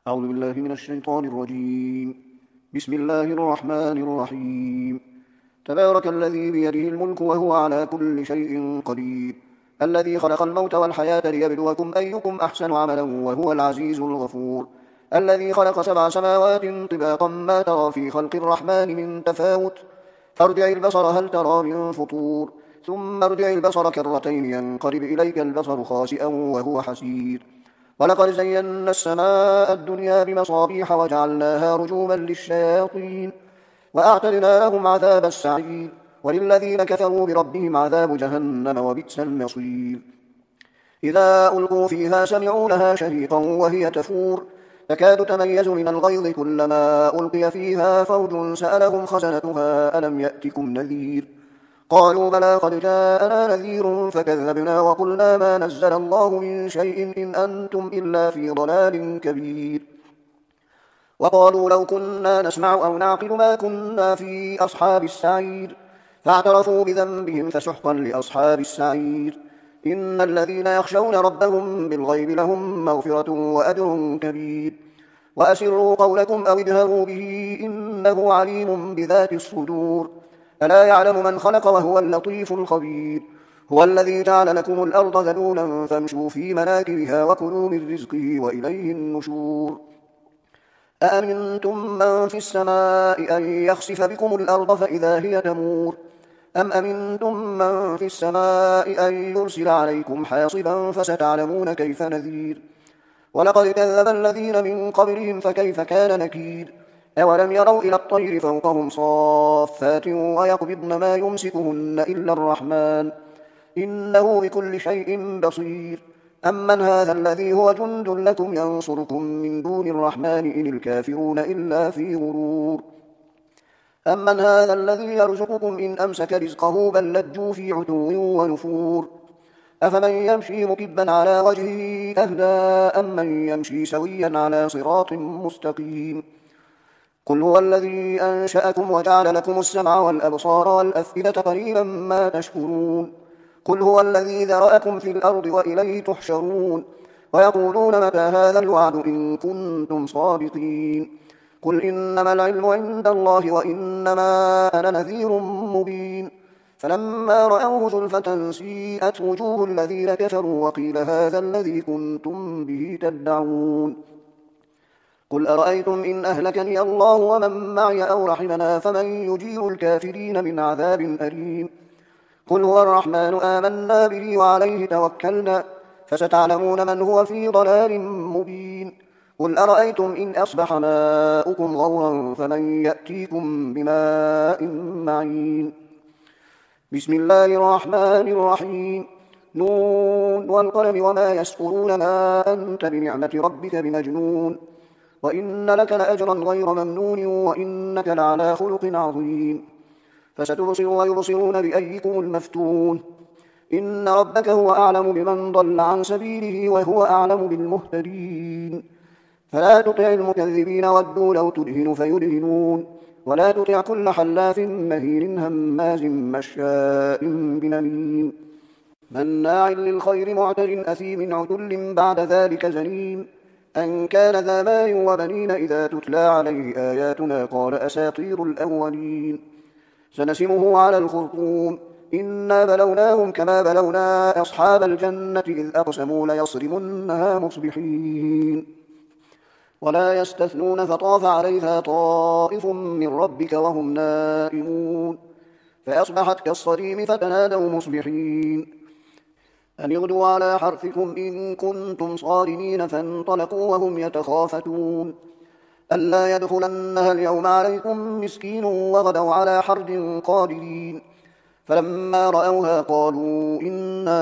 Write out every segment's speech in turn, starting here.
أعوذ بالله من الشيطان الرجيم. بسم الله الرحمن الرحيم. تبارك الذي بيده الملك وهو على كل شيء قدير، الذي خلق الموت والحياة ليبلوكم أيكم أحسن عملا وهو العزيز الغفور، الذي خلق 7 سماوات طباقا ما ترى في خلق الرحمن من تفاوت، فارجع البصر هل ترى من فطور، ثم ارجع البصر كرتين ينقلب إليك البصر خاسئا وهو حسير. ولقد زينا السماء الدنيا بمصابيح وجعلناها رجوما للشياطين وأعتدنا لهم عذاب السعير، وللذين كفروا بربهم عذاب جهنم وبئس المصير. إذا ألقوا فيها سمعوا لها شهيقا وهي تفور، تكاد تميز من الغيظ كلما ألقي فيها فوج سألهم خزنتها ألم يأتكم نذير، قالوا بلى قد جاءنا نذير فكذبنا وقلنا ما نزل الله من شيء إن أنتم إلا في ضلال كبير. وقالوا لو كنا نسمع أو نعقل ما كنا في أصحاب السعير، فاعترفوا بذنبهم فسحقا لأصحاب السعير. إن الذين يخشون ربهم بالغيب لهم مغفرة وأجر كبير. وأسروا قولكم أو اجهروا به إنه عليم بذات الصدور، ألا يعلم من خلق وهو اللطيف الخبير. هو الذي جعل لكم الأرض ذلولا فامشوا في مناكبها وكلوا من رزقه وإليه النشور. أأمنتم من في السماء أن يخسف بكم الأرض فإذا هي تمور، أم أمنتم من في السماء أن يرسل عليكم حاصبا فستعلمون كيف نذير. ولقد كذب الذين من قبلهم فكيف كان نكير. أولم يروا إلى الطير فوقهم صافات ويقبضن ما يمسكهن إلا الرحمن إنه بكل شيء بصير. أمن هذا الذي هو جند لكم ينصركم من دون الرحمن إن الكافرون إلا في غرور. أمن هذا الذي يرزقكم إن أمسك رزقه بل لجوا في عتو ونفور. أفمن يمشي مكبا على وجهه أهدى أمن يمشي سويا على صراط مستقيم. قل هو الذي أنشأكم وجعل لكم السمع والأبصار والأفئدة قليلا ما تشكرون. قل هو الذي ذرأكم في الأرض وإليه تحشرون. ويقولون متى هذا الوعد إن كنتم صادقين. قل إنما العلم عند الله وإنما أنا نذير مبين. فلما رأوه زلفة سيئت وجوه الذين كفروا وقيل هذا الذي كنتم به تدعون. قل أرأيتم إن أهلكني الله ومن معي أو رحمنا فمن يجير الكافرين من عذاب أليم. قل هو الرحمن آمنا به وعليه توكلنا فستعلمون من هو في ضلال مبين. قل أرأيتم إن أصبح ماؤكم غورا فمن يأتيكم بماء معين. بسم الله الرحمن الرحيم. نون والقلم وما يسطرون ما أنت بنعمة ربك بمجنون، وإن لك لأجرا غير ممنون وإنك لعلى خلق عظيم. فستبصر ويبصرون بأيكم المفتون. إن ربك هو أعلم بمن ضل عن سبيله وهو أعلم بالمهتدين. فلا تطع المكذبين ودوا لو تدهن فيدهنون، ولا تطع كل حلاف مهين هماز مشاء بنميم مناع للخير معتد أثيم عتل بعد ذلك زنيم. أن كان ذا مال وبنين إذا تتلى عليه آياتنا قال أساطير الأولين. سنسمه على الخرطوم إنا بلوناهم كما بلونا أصحاب الجنة إذ أقسموا ليصرمنها مصبحين ولا يستثنون فطاف عليها طائف من ربك وهم نائمون فأصبحت كالصريم فتنادوا مصبحين أن يغدوا على حرثكم إن كنتم صارمين فانطلقوا وهم يتخافتون ألا يدخلنها اليوم عليكم مسكين وغدوا على حرد قادرين. فلما رأوها قالوا إنا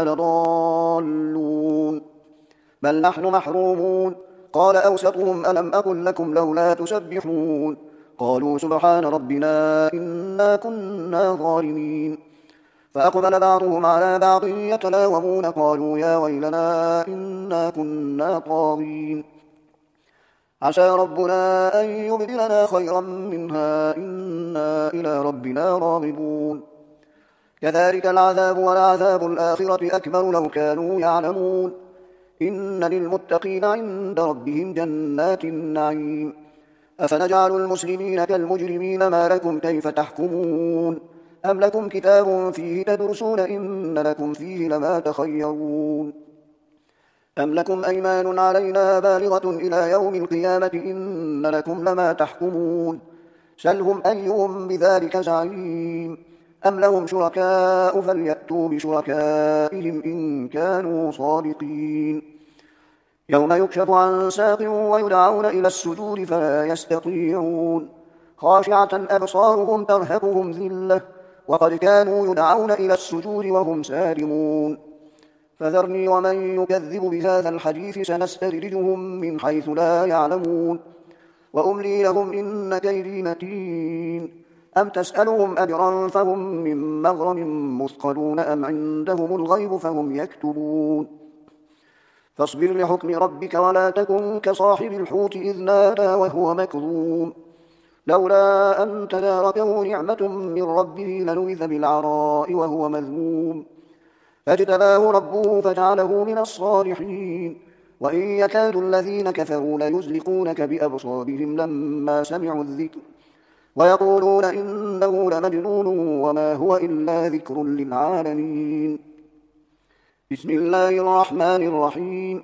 لضالون بل نحن محرومون. قال أوسطهم ألم أقل لكم لولا تسبحون قالوا سبحان ربنا إنا كنا ظالمين. فأقبل بعضهم على بعض يتلاومون قالوا يا ويلنا إنا كنا طاغين عسى ربنا أن يبدلنا خيرا منها إنا إلى ربنا راغبون. كذلك العذاب ولعذاب الآخرة أكبر لو كانوا يعلمون. إن للمتقين عند ربهم جنات النعيم. أفنجعل المسلمين كالمجرمين ما لكم كيف تحكمون أم لكم كتاب فيه تدرسون إن لكم فيه لما تخيرون أم لكم أيمان علينا بالغة إلى يوم القيامة إن لكم لما تحكمون سلهم أيهم بذلك زعيم أم لهم شركاء فليأتوا بشركائهم إن كانوا صادقين يوم يكشف عن ساق ويدعون إلى السجود فلا يستطيعون خاشعة أبصارهم ترهقهم ذلة وقد كانوا يدعون إلى السجود وهم سالمون فذرني ومن يكذب بهذا الحديث سنستدرجهم من حيث لا يعلمون وأملي لهم إن كيدي متين أم تسألهم أجرا فهم من مغرم مثقلون أم عندهم الغيب فهم يكتبون فاصبر لحكم ربك ولا تكن كصاحب الحوت إذ نادى وهو مكظوم لولا أن تداركه نعمة من ربه لنبذ بالعراء وهو مذموم فاجتباه ربه فجعله من الصالحين وإن يكاد الذين كفروا ليزلقونك بأبصارهم لما سمعوا الذكر ويقولون إنه لمجنون وما هو إلا ذكر للعالمين بسم الله الرحمن الرحيم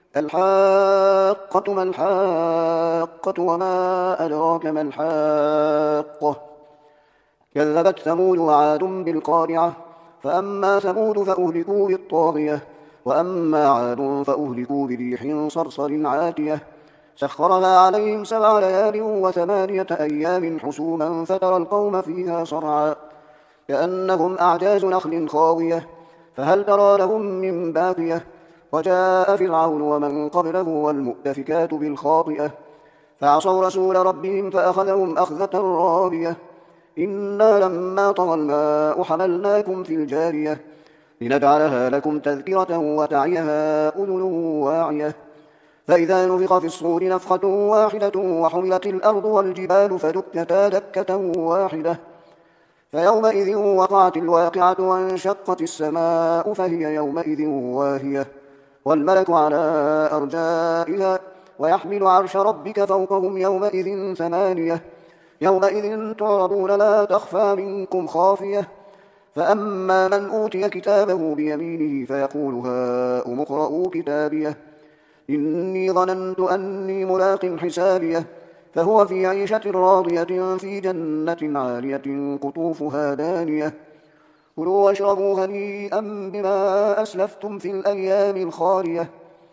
الحاقة ما الحاقة وما أدراك ما الحاقة كذبت ثمود وعاد بالقارعة فأما ثمود فأهلكوا بالطاغية وأما عاد فأهلكوا بريح صرصر عاتية سخرها عليهم 7 ليال و8 أيام حسوما فترى القوم فيها صرعا كأنهم أعجاز نخل خاوية فهل ترى لهم من باقية وجاء فرعون ومن قبله والمؤتفكات بالخاطئة فعصوا رسول ربهم فأخذهم أخذة رابية إنا لما طغى الماء حملناكم في الجارية لنجعلها لكم تذكرة وتعيها أذن واعية فإذا نفخ في الصور نفخة واحدة وحملت الأرض والجبال فدكتا دكة واحدة فيومئذ وقعت الواقعة وانشقت السماء فهي يومئذ واهية والملك على أرجائها ويحمل عرش ربك فوقهم يومئذ 8 يومئذ تعرضون لا تخفى منكم خافية فأما من أوتي كتابه بيمينه فيقول هاؤم اقرءوا كتابيه إني ظننت أني ملاق حسابيه فهو في عيشة راضية في جنة عالية قطوفها دانية كلوا واشربوا هنيئا بما أسلفتم في الأيام الخالية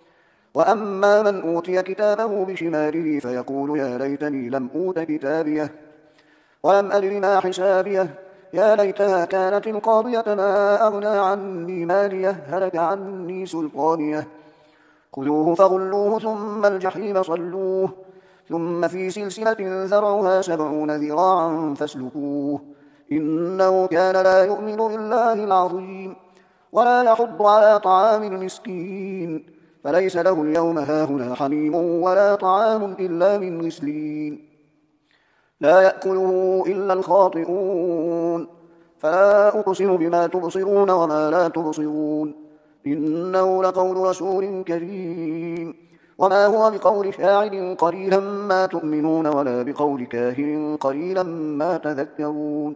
وأما من أوتي كتابه بشماله فيقول يا ليتني لم أوت كتابيه ولم أدر ما حسابيه يا ليتها كانت القاضية ما أغنى عني ماليه هلك عني سلطانيه خذوه فغلوه ثم الجحيم صلوه ثم في سلسلة ذرعها 70 ذراعا فاسلكوه إنه كان لا يؤمن بالله العظيم ولا يحض على طعام المسكين فليس له اليوم هاهنا حميم ولا طعام إلا من غسلين لا يأكله إلا الخاطئون فلا أقسم بما تبصرون وما لا تبصرون إنه لقول رسول كريم وما هو بقول شاعر قليلا ما تؤمنون ولا بقول كاهن قليلا ما تذكرون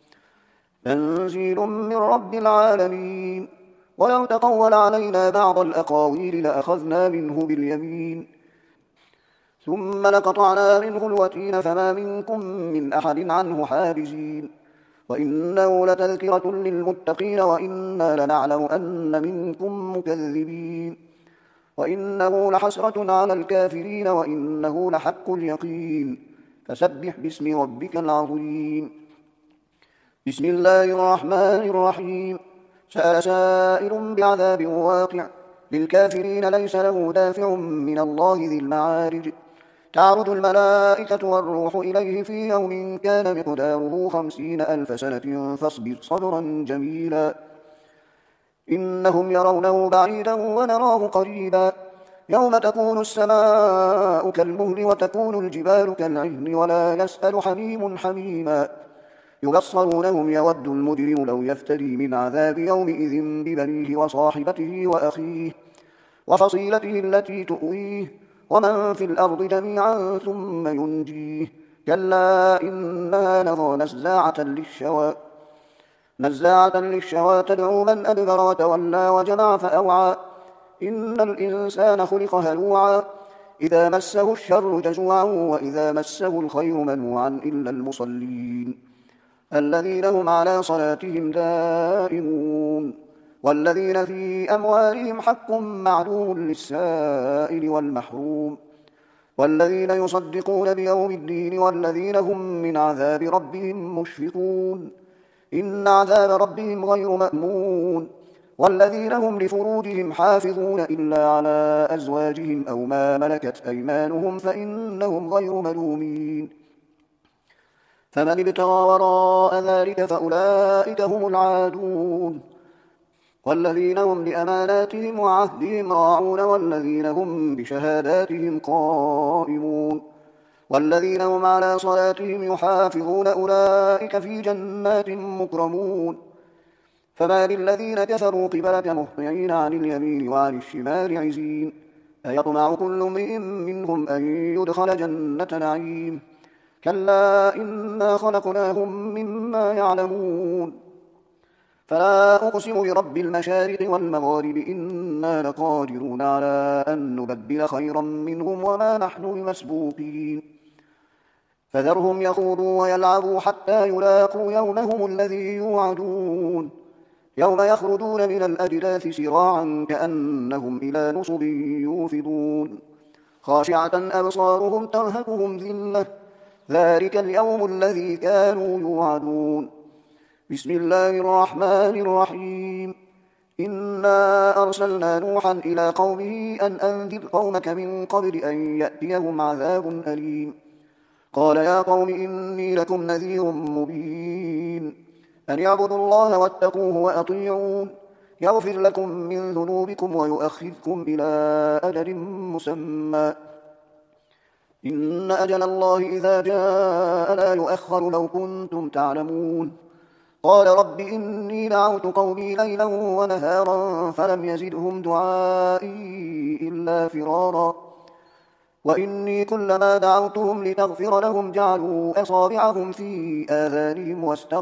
تنزيل من رب العالمين ولو تقول علينا بعض الأقاويل لأخذنا منه باليمين ثم لقطعنا منه الوتين فما منكم من أحد عنه حاجزين وإنه لتذكرة للمتقين وإنا لنعلم أن منكم مكذبين وإنه لحسرة على الكافرين وإنه لحق اليقين فسبح باسم ربك العظيم بسم الله الرحمن الرحيم سأل سائل بعذاب واقع للكافرين ليس له دافع من الله ذي المعارج تعرج الملائكة والروح إليه في يوم كان مقداره 50,000 سنة فاصبر صبرا جميلا إنهم يرونه بعيدا ونراه قريبا يوم تكون السماء كالمهل وتكون الجبال كالعهن ولا يسأل حميم حميما يبصرونهم يود المجرم لو يفتدي من عذاب يومئذ ببنيه وصاحبته وأخيه وفصيلته التي تؤويه ومن في الأرض جميعا ثم ينجيه كلا إنها لظى نزاعة للشوى تدعو من أدبر وتولى وجمع فأوعى إن الإنسان خلق هلوعا إذا مسه الشر جزوعا وإذا مسه الخير منوعا إلا المصلين الذين هم على صلاتهم دائمون والذين في أموالهم حق معلوم للسائل والمحروم والذين يصدقون بيوم الدين والذين هم من عذاب ربهم مشفقون إن عذاب ربهم غير مأمون والذين هم لفروجهم حافظون إلا على أزواجهم أو ما ملكت أيمانهم فإنهم غير ملومين فمن ابتغى وراء ذلك فأولئك هم العادون والذين هم لأماناتهم وعهدهم راعون والذين هم بشهاداتهم قائمون والذين هم على صلاتهم يحافظون أولئك في جنات مكرمون فما للذين كفروا قبلك مهطعين عن اليمين وعن الشمال عزين أيطمع كل امرئ منهم أن يدخل جنة نعيم كلا إنا خلقناهم مما يعلمون فلا أقسم برب المشارق والمغارب إنا لقادرون على أن نبدل خيرا منهم وما نحن بمسبوقين فذرهم يخوضوا ويلعبوا حتى يلاقوا يومهم الذي يوعدون يوم يخرجون من الأجداث سراعا كأنهم إلى نصب يوفضون خاشعة أبصارهم ترهقهم ذلة ذلك اليوم الذي كانوا يوعدون بسم الله الرحمن الرحيم إنا أرسلنا نوحا إلى قومه أن أنذر قومك من قبل أن يأتيهم عذاب أليم قال يا قوم إني لكم نذير مبين أن يعبدوا الله واتقوه وأطيعون يغفر لكم من ذنوبكم ويؤخذكم إلى أجل مسمى إن أجل الله إذا جاء لا يؤخر لو كنتم تعلمون قال رب إني دعوت قومي ليلا ونهارا فلم يزدهم دعائي إلا فرارا وإني كلما دعوتهم لتغفر لهم جعلوا أصابعهم في آذانهم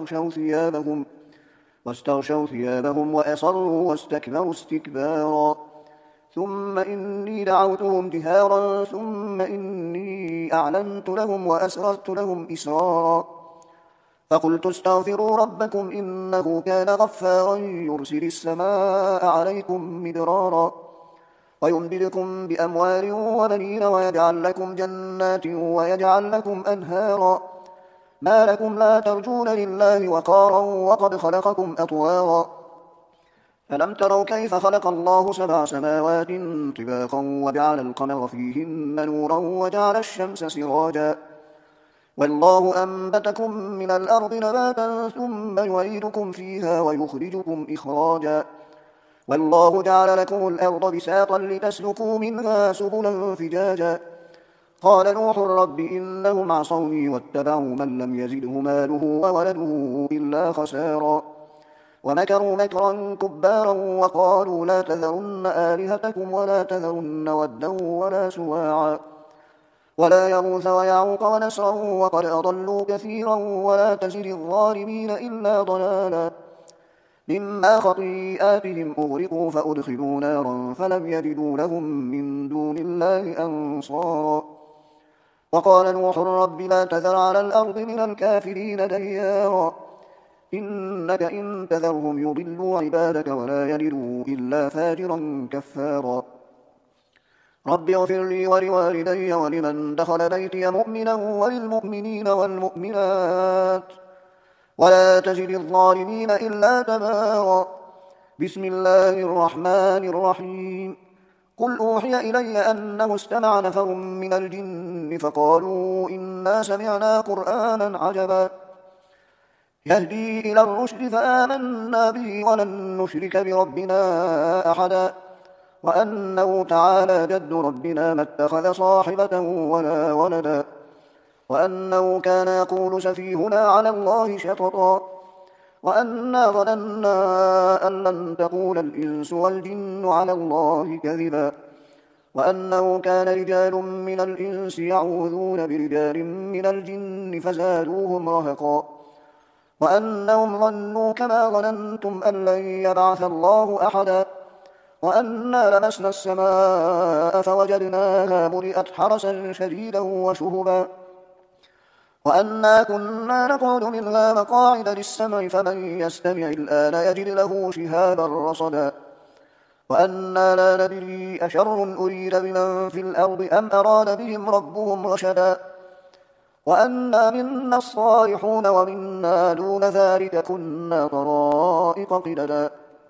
واستغشوا ثيابهم وأصروا واستكبروا استكبارا ثم إني دعوتهم جهارا ثم إني أعلنت لهم وأسررت لهم إسرارا فقلت استغفروا ربكم إنه كان غفارا يرسل السماء عليكم مدرارا ويمددكم بأموال وبنين ويجعل لكم جنات ويجعل لكم أنهارا ما لكم لا ترجون لله وقارا وقد خلقكم أطوارا ألم تروا كيف خلق الله 7 سماوات طباقا وجعل القمر فيهن نورا وجعل الشمس سراجا والله أنبتكم من الأرض نباتا ثم يعيدكم فيها ويخرجكم إخراجا والله جعل لكم الأرض بساطا لتسلكوا منها سبلا فجاجا قال نوح رب إنهم عصوني واتبعوا من لم يزده ماله وولده إلا خسارا ومكروا مكرا كبارا وقالوا لا تذرن آلهتكم ولا تذرن ودا ولا سواعا ولا يغوث ويعوق ونسرا وقد أضلوا كثيرا ولا تزد الظالمين إلا ضلالا مما خطيئاتهم أغرقوا فأدخلوا نارا فلم يجدوا لهم من دون الله أنصارا وقال نوح رب لا تذر على الأرض من الكافرين ديارا إنك إن تذرهم يضلوا عبادك ولا يلدوا إلا فاجرا كفارا رب اغفر لي ولوالدي ولمن دخل بيتي مؤمنا وللمؤمنين والمؤمنات ولا تزد الظالمين إلا تبارا بسم الله الرحمن الرحيم قل أوحي إلي أنه استمع نفر من الجن فقالوا إنا سمعنا قرآنا عجبا يهدي إلى الرشد فآمنا به ولن نشرك بربنا أحدا وأنه تعالى جد ربنا ما اتخذ صاحبة ولا ولدا وأنه كان يقول سفيهنا على الله شططا وأنا ظننا أن لن تقول الإنس والجن على الله كذبا وأنه كان رجال من الإنس يعوذون برجال من الجن فزادوهم رهقا وأنهم ظنوا كما ظننتم أن لن يبعث الله أحدا وأنا لمسنا السماء فوجدناها ملئت حرسا شديدا وشهبا وأنا كنا نقعد منها مقاعد للسمع فمن يستمع الآن يجد له شهابا رصدا وأنا لا ندري أشر أريد بمن في الأرض أم أراد بهم ربهم رشدا وأنا منا الصالحون ومنا دون ذلك كنا طرائق قددا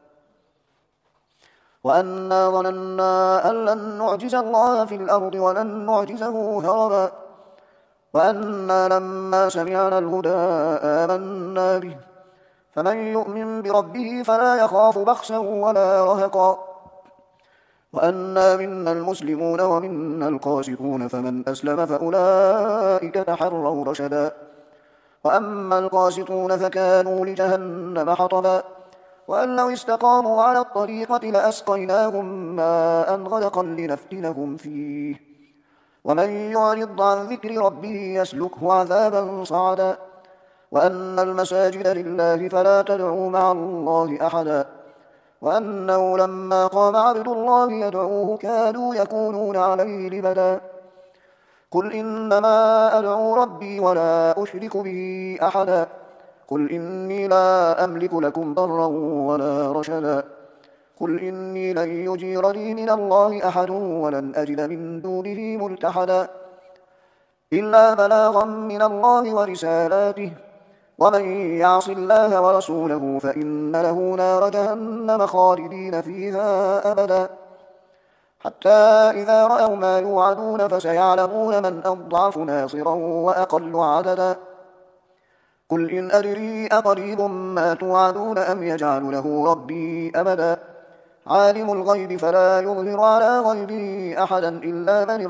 وأنا ظننا أن لن نعجز الله في الأرض ولن نعجزه هربا وأنا لما سمعنا الهدى آمنا به فمن يؤمن بربه فلا يخاف بخسا ولا رهقا وأنا منا المسلمون ومنا القاسطون فمن أسلم فأولئك تحروا رشدا وأما القاسطون فكانوا لجهنم حطبا وأن لو استقاموا على الطريقة لأسقيناهم ماء غدقا لنفتنهم فيه ومن يعرض عن ذكر ربه يسلكه عذابا صعدا وأن المساجد لله فلا تدعوا مع الله أحدا وأنه لما قام عبد الله يدعوه كادوا يكونون عليه لبدا قل إنما أدعو ربي ولا أشرك به أحدا قل إني لا أملك لكم ضرا ولا رشدا قل إني لن يجيرني من الله أحد ولن أجد من دونه ملتحدا إلا بلاغا من الله ورسالاته ومن يعص الله ورسوله فإن له نار جهنم خالدين فيها أبدا حتى إذا رأوا ما يوعدون فسيعلمون من أضعف ناصرا وأقل عددا قل إن أدري أقريب ما توعدون أم يجعل له ربي أبدا عالم الغيب فلا يظهر على غيبه أحدا إلا من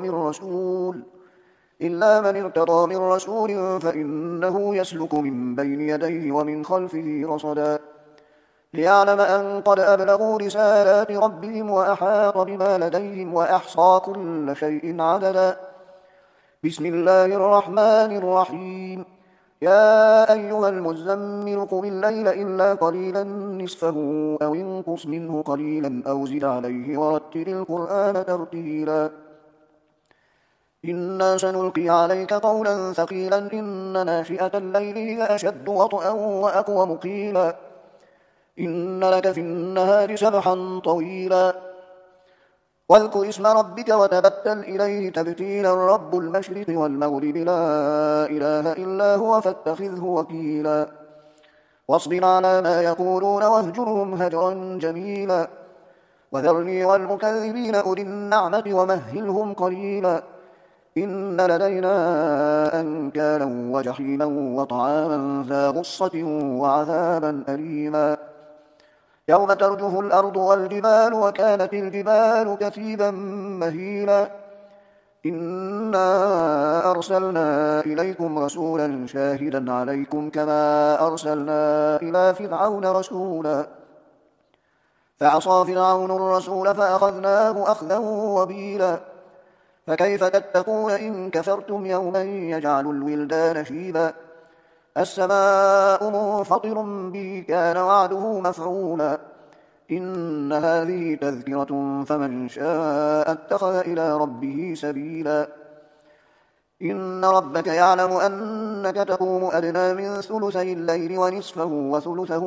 ارتضى من رسول فإنه يسلك من بين يديه ومن خلفه رصدا ليعلم أن قد أبلغوا رسالات ربهم وأحاط بما لديهم وأحصى كل شيء عددا بسم الله الرحمن الرحيم يا أيها المزمل قم الليل إلا قليلا نصفه أو انقص منه قليلا أو زد عليه ورتل القرآن ترتيلا إنا سنلقي عليك قولا ثقيلا إن ناشئة الليل هي أشد وطئا وأقوم قيلا إن لك في النهار سبحا طويلا واذكر اسم ربك وتبتل إليه تبتيلا رب المشرق والمغرب لا إله إلا هو فاتخذه وكيلا واصبر على ما يقولون واهجرهم هجرا جميلا وذرني والمكذبين أولي النعمة ومهلهم قليلا إن لدينا أنكالا وجحيما وطعاما ذا غصة وعذابا أليما يوم ترجف الأرض والجبال وكانت الجبال كثيبا مهيلا إنا أرسلنا إليكم رسولا شاهدا عليكم كما أرسلنا إلى فرعون رسولا فعصى فرعون الرسول فأخذناه أخذا وبيلا فكيف تتقون إن كفرتم يوما يجعل الولدان شيبا السماء منفطر به كان وعده مفعولا إن هذه تذكرة فمن شاء اتخذ إلى ربه سبيلا إن ربك يعلم أنك تقوم أدنى من ثلثي الليل ونصفه وثلثه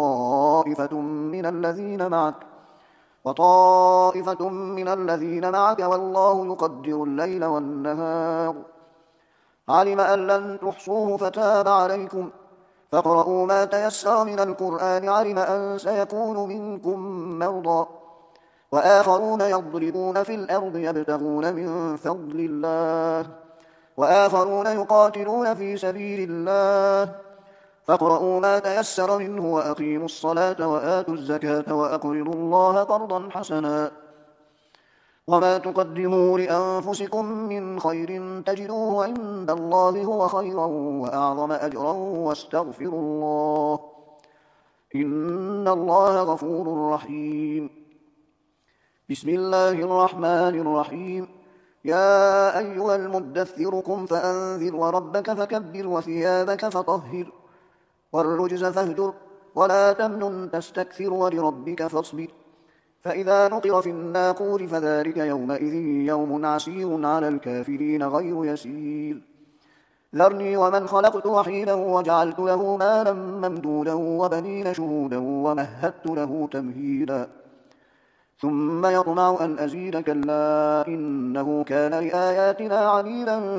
وطائفة من الذين معك والله يقدر الليل والنهار علم أن لن تحصوه فتاب عليكم فاقرؤوا ما تيسر من القرآن علم أن سيكون منكم مرضى وآخرون يضربون في الأرض يبتغون من فضل الله وآخرون يقاتلون في سبيل الله فاقرؤوا ما تيسر منه وأقيموا الصلاة وآتوا الزكاة وأقرضوا الله قرضا حسنا وما تقدموا لأنفسكم من خير تجدوه عند الله هو خيرا وأعظم أجرا واستغفروا الله إن الله غفور رحيم. بسم الله الرحمن الرحيم. يا أيها المدثر قم فأنذر وربك فكبر وثيابك فطهر والرجز فاهجر ولا تمنن تستكثر ولربك فاصبر فإذا نقر في الناقور فذلك يومئذ يوم عسير على الكافرين غير يسير. ذرني ومن خلقت وحيدا وجعلت له مالا ممدودا وبنين شهودا ومهدت له تمهيدا ثم يطمع أن أزيد كلا إنه كان لآياتنا عنيدا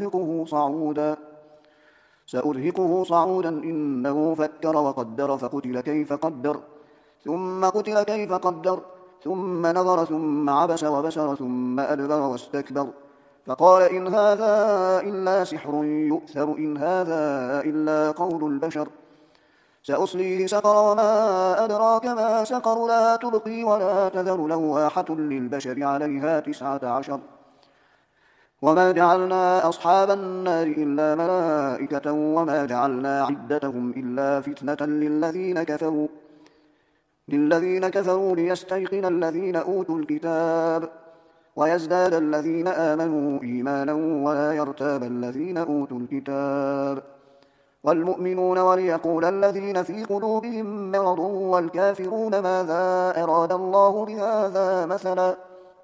سأرهقه صعودا إنه فكر وقدر فقتل كيف قدر ثم قتل كيف قدر ثم نظر ثم عبس وبسر ثم أدبر واستكبر فقال إن هذا إلا سحر يؤثر إن هذا إلا قول البشر سأصليه سقر وما أدراك ما سقر لا تبقي ولا تذر لواحة للبشر عليها 19 وما جعلنا أصحاب النار إلا ملائكة وما جعلنا عدتهم إلا فتنة للذين كفروا ليستيقن الذين أوتوا الكتاب ويزداد الذين آمنوا إيمانا ولا يرتاب الذين أوتوا الكتاب والمؤمنون وليقول الذين في قلوبهم مرض والكافرون ماذا أراد الله بهذا مثلا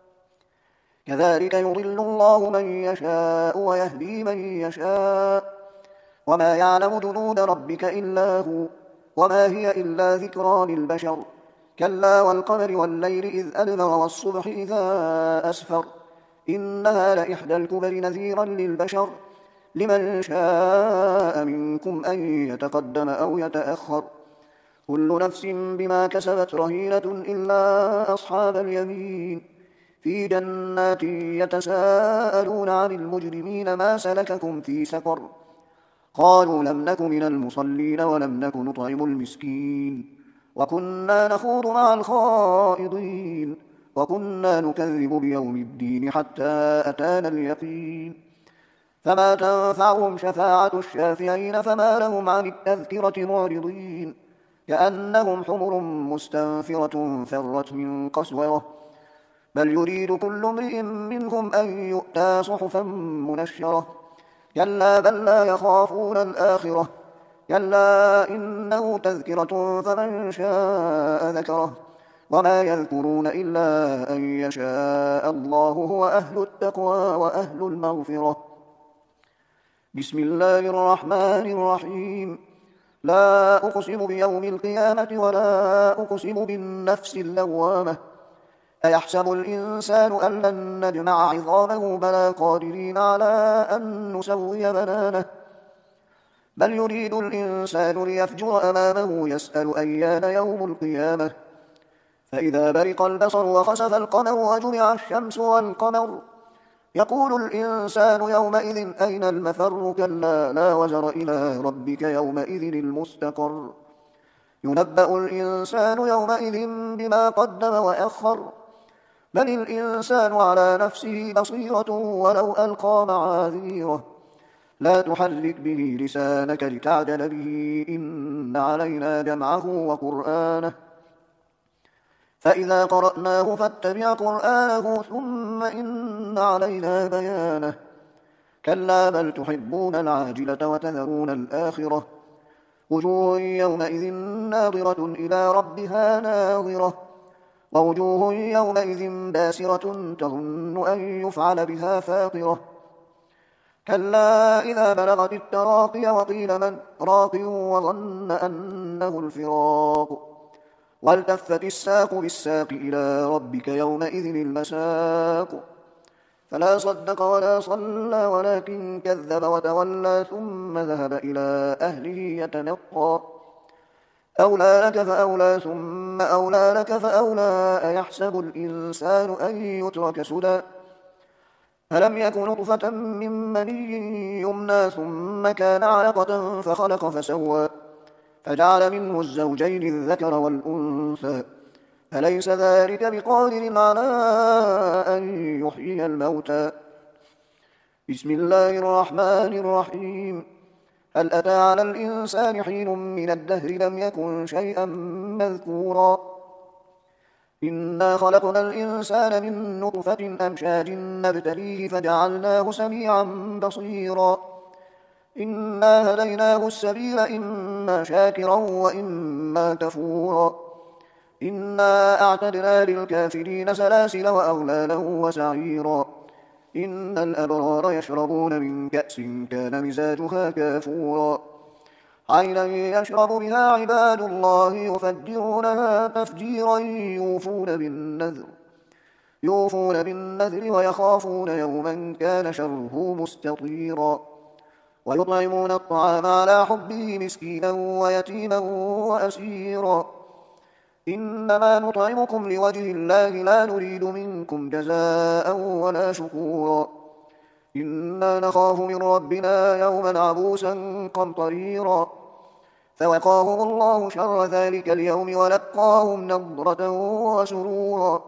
كذلك يضل الله من يشاء ويهدي من يشاء وما يعلم جنود ربك إلا هو وما هي إلا ذكرى للبشر كلا والقمر والليل إذ أدبر والصبح إذا أسفر إنها لإحدى الكبر نذيرا للبشر لمن شاء منكم أن يتقدم أو يتأخر كل نفس بما كسبت رهينة إلا أصحاب اليمين في جنات يتساءلون عن المجرمين ما سلككم في سقر قالوا لم نك من المصلين ولم نك نطعم المسكين وكنا نخوض مع الخائضين وكنا نكذب بيوم الدين حتى أتانا اليقين فما تنفعهم شفاعة الشافعين فما لهم عن التذكرة معرضين كأنهم حمر مستنفرة فرت من قسورة بل يريد كل امرئ منهم أن يؤتى صحفا منشرة كلا بل لا يخافون الآخرة كلا إنه تذكرة فمن شاء ذكره وما يذكرون إلا أن يشاء الله هو أهل التقوى وأهل المغفرة. بسم الله الرحمن الرحيم. لا أقسم بيوم القيامة ولا أقسم بالنفس اللوامة أيحسب الإنسان أن لن نجمع عظامه بلى قادرين على أن نسوي بنانه بل يريد الإنسان ليفجر أمامه يسأل أيان يوم القيامة فإذا برق البصر وخسف القمر وجمع الشمس والقمر يقول الإنسان يومئذ أين المفر كلا لا وزر إلى ربك يومئذ المستقر ينبأ الإنسان يومئذ بما قدم وأخر بل الإنسان على نفسه بصيرة ولو ألقى معاذيره لا تحرك به لسانك لتعجل به إن علينا جمعه وقرآنه فإذا قرأناه فاتبع قرآنه ثم إن علينا بيانه كلا بل تحبون العاجلة وتذرون الآخرة وجوه يومئذ ناظرة إلى ربها ناظرة ووجوه يومئذ باسرة تظن أن يفعل بها فاقرة كلا إذا بلغت التراقي وقيل من راق وظن أنه الفراق والتفت الساق بالساق إلى ربك يومئذ المساق فلا صدق ولا صلى ولكن كذب وتولى ثم ذهب إلى أهله يتمطى أولى لك فأولى ثم أولى لك فأولى أيحسب الإنسان أن يترك سدى فلم يكن نطفة من مني يمنى ثم كان علقة فخلق فسوى فجعل منه الزوجين الذكر والأنثى أليس ذلك بقادر على أن يحيي الموتى بسم الله الرحمن الرحيم هل أتى على الإنسان حين من الدهر لم يكن شيئا مذكورا إنا خلقنا الإنسان من نطفة أمشاج نبتليه فجعلناه سميعا بصيرا إنا هديناه السبيل إما شاكرا وإما كفورا إنا أعتدنا للكافرين سلاسل وأغلالا وسعيرا إن الأبرار يشربون من كأس كان مزاجها كافورا عينا يشرب بها عباد الله يفجرونها تفجيرا يوفون بالنذر ويخافون يوما كان شره مستطيرا ويطعمون الطعام على حبه مسكينا ويتيما وأسيرا إنما نطعمكم لوجه الله لا نريد منكم جزاء ولا شكورا إنا نخاف من ربنا يوما عبوسا قمطريرا فوقاهم الله شر ذلك اليوم ولقاهم نضرة وسرورا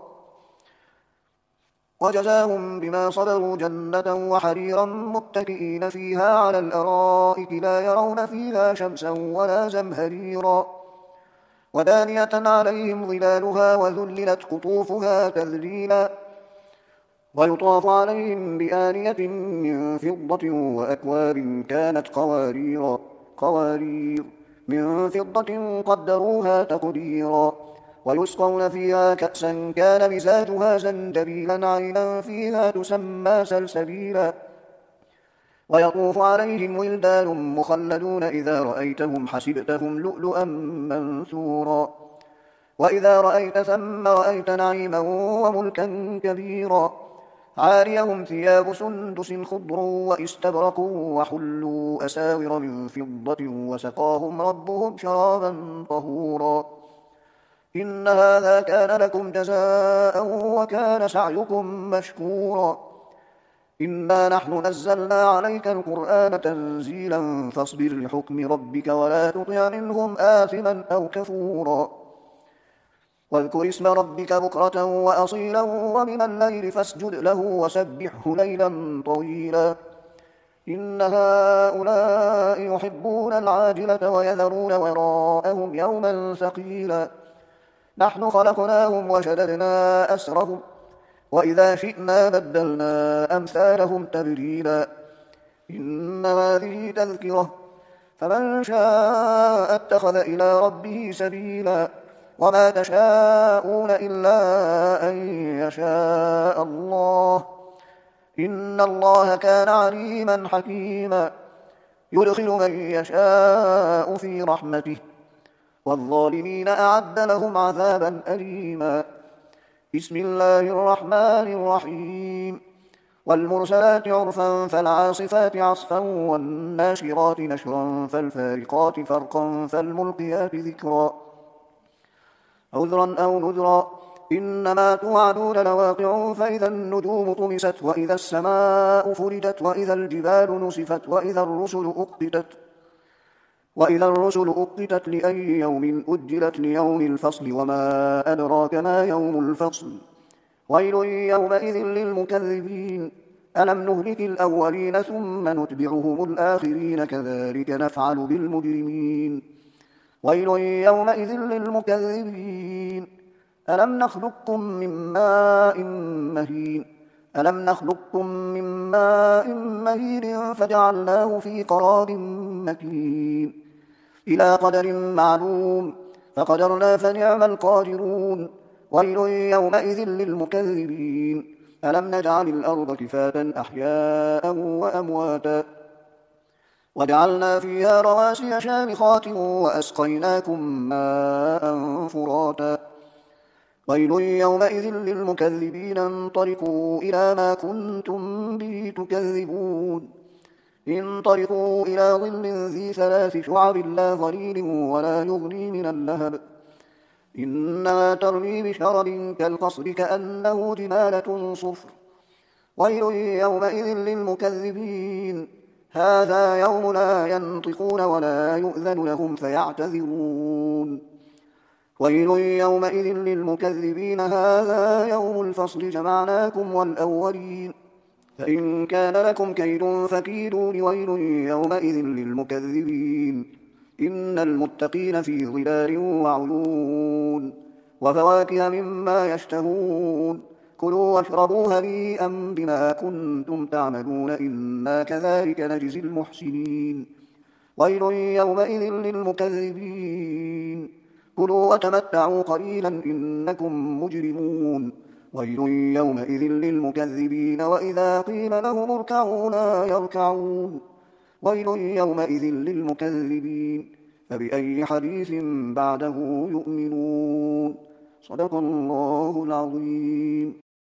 وجزاهم بما صبروا جنة وحريرا متكئين فيها على الأرائك لا يرون فيها شمسا ولا زمهريرا ودانية عليهم ظلالها وذللت قطوفها تذليلا ويطاف عليهم بآنية من فضة وأكواب كانت قوارير من فضة قدروها تقديرا ويسقون فيها كأسا كان مزاجها زنجبيلا عينا فيها تسمى سلسبيلا ويطوف عليهم ولدان مخلدون إذا رأيتهم حسبتهم لؤلؤا منثورا وإذا رأيت ثم رأيت نعيما وملكا كبيرا عاريهم ثياب سندس خضر واستبرق وحلوا أساور من فضة وسقاهم ربهم شرابا طهورا إن هذا كان لكم جزاء وكان سعيكم مشكورا إنا نحن نزلنا عليك القرآن تنزيلا فاصبر لحكم ربك ولا تطع منهم آثما أو كفورا واذكر اسم ربك بكرة وأصيلا ومن الليل فاسجد له وسبحه ليلا طويلا إن هؤلاء يحبون العاجلة ويذرون وراءهم يوما ثقيلا نحن خلقناهم وشددنا أسرهم وإذا شئنا بدلنا أمثالهم تبديلا إن هذه تذكرة فمن شاء اتخذ إلى ربه سبيلا وما تشاءون إلا أن يشاء الله إن الله كان عليما حكيما يدخل من يشاء في رحمته والظالمين أعد لهم عذابا أليما بسم الله الرحمن الرحيم والمرسلات عرفا فالعاصفات عصفا والناشرات نشرا فالفارقات فرقا فالملقيات ذكرا عذرا أو نذرا إنما توعدون لواقع فإذا النجوم طمست وإذا السماء فرجت وإذا الجبال نسفت وإذا الرسل أقتت لأي يوم أجلت ليوم الفصل وما أدراك ما يوم الفصل ويل يومئذ للمكذبين ألم نهلك الأولين ثم نتبعهم الآخرين كذلك نفعل بالمجرمين ويل يومئذ للمكذبين ألم نخلقكم من ماء مهين فجعلناه في قرار مكين إلى قدر معلوم فقدرنا فنعم القادرون ويل يومئذ للمكذبين ألم نجعل الأرض كفاتا أحياء وأمواتا وجعلنا فيها رواسي شامخات وأسقيناكم ماء فراتا ويل يومئذ للمكذبين انطلقوا إلى ما كنتم به تكذبون انطلقوا إلى ظل ذي 3 شعب لا ظليل ولا يغني من اللهب إنها ترمي بشرر كالقصر كأنه جمالة صفر ويل يومئذ للمكذبين هذا يوم لا ينطقون ولا يؤذن لهم فيعتذرون ويل يومئذ للمكذبين هذا يوم الفصل جمعناكم والأولين فإن كان لكم كيد فكيدون، ويل يومئذ للمكذبين. إن المتقين في ظلال وعيون، وفواكه مما يشتهون. كلوا واشربوا هنيئا بما كنتم تعملون، إنا كذلك نجزي المحسنين. ويل يومئذ للمكذبين. كلوا وتمتعوا قليلا إنكم مجرمون. ويل يومئذ للمكذبين. وإذا قيل لهم اركعوا لا يركعون. ويل يومئذ للمكذبين. فبأي حديث بعده يؤمنون. صدق الله العظيم.